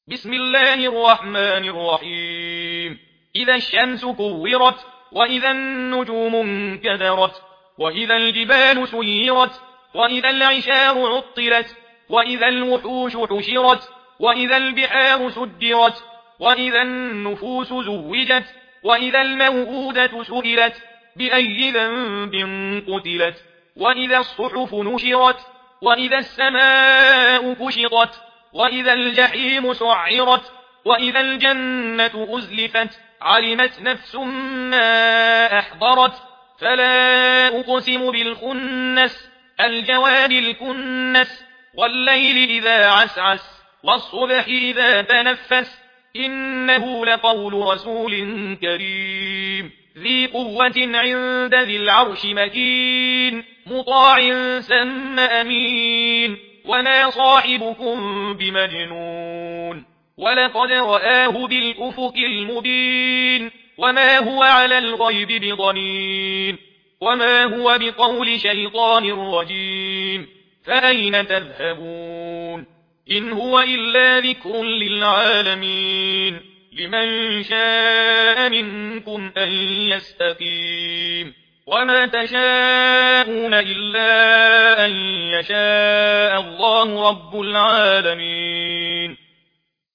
بسم الله الرحمن الرحيم. إذا الشمس كورت، وإذا النجوم انكدرت، وإذا الجبال سيرت، وإذا العشار عطلت، وإذا الوحوش حشرت، وإذا البحار سجرت، وإذا النفوس زوجت، وإذا الموءودة سئلت بأي ذنب قتلت، وإذا الصحف نشرت، وإذا السماء كشطت، وإذا الجحيم سعرت، وإذا الجنة أزلفت، علمت نفس ما أحضرت. فلا أقسم بالخنس، الجوار الكنس، والليل إذا عسعس، والصبح إذا تنفس، إنه لقول رسول كريم ذي قوة عند ذي العرش مكين، مطاع ثم أمين، وما صاحبكم بمجنون، ولقد رآه بالأفق المبين، وما هو على الغيب بضنين، وما هو بقول شيطان رجيم. فأين تذهبون؟ إن هو إلا ذكر للعالمين، لمن شاء منكم أن يستقيم. وما تشاءون إلا أن يشاء الله رب العالمين.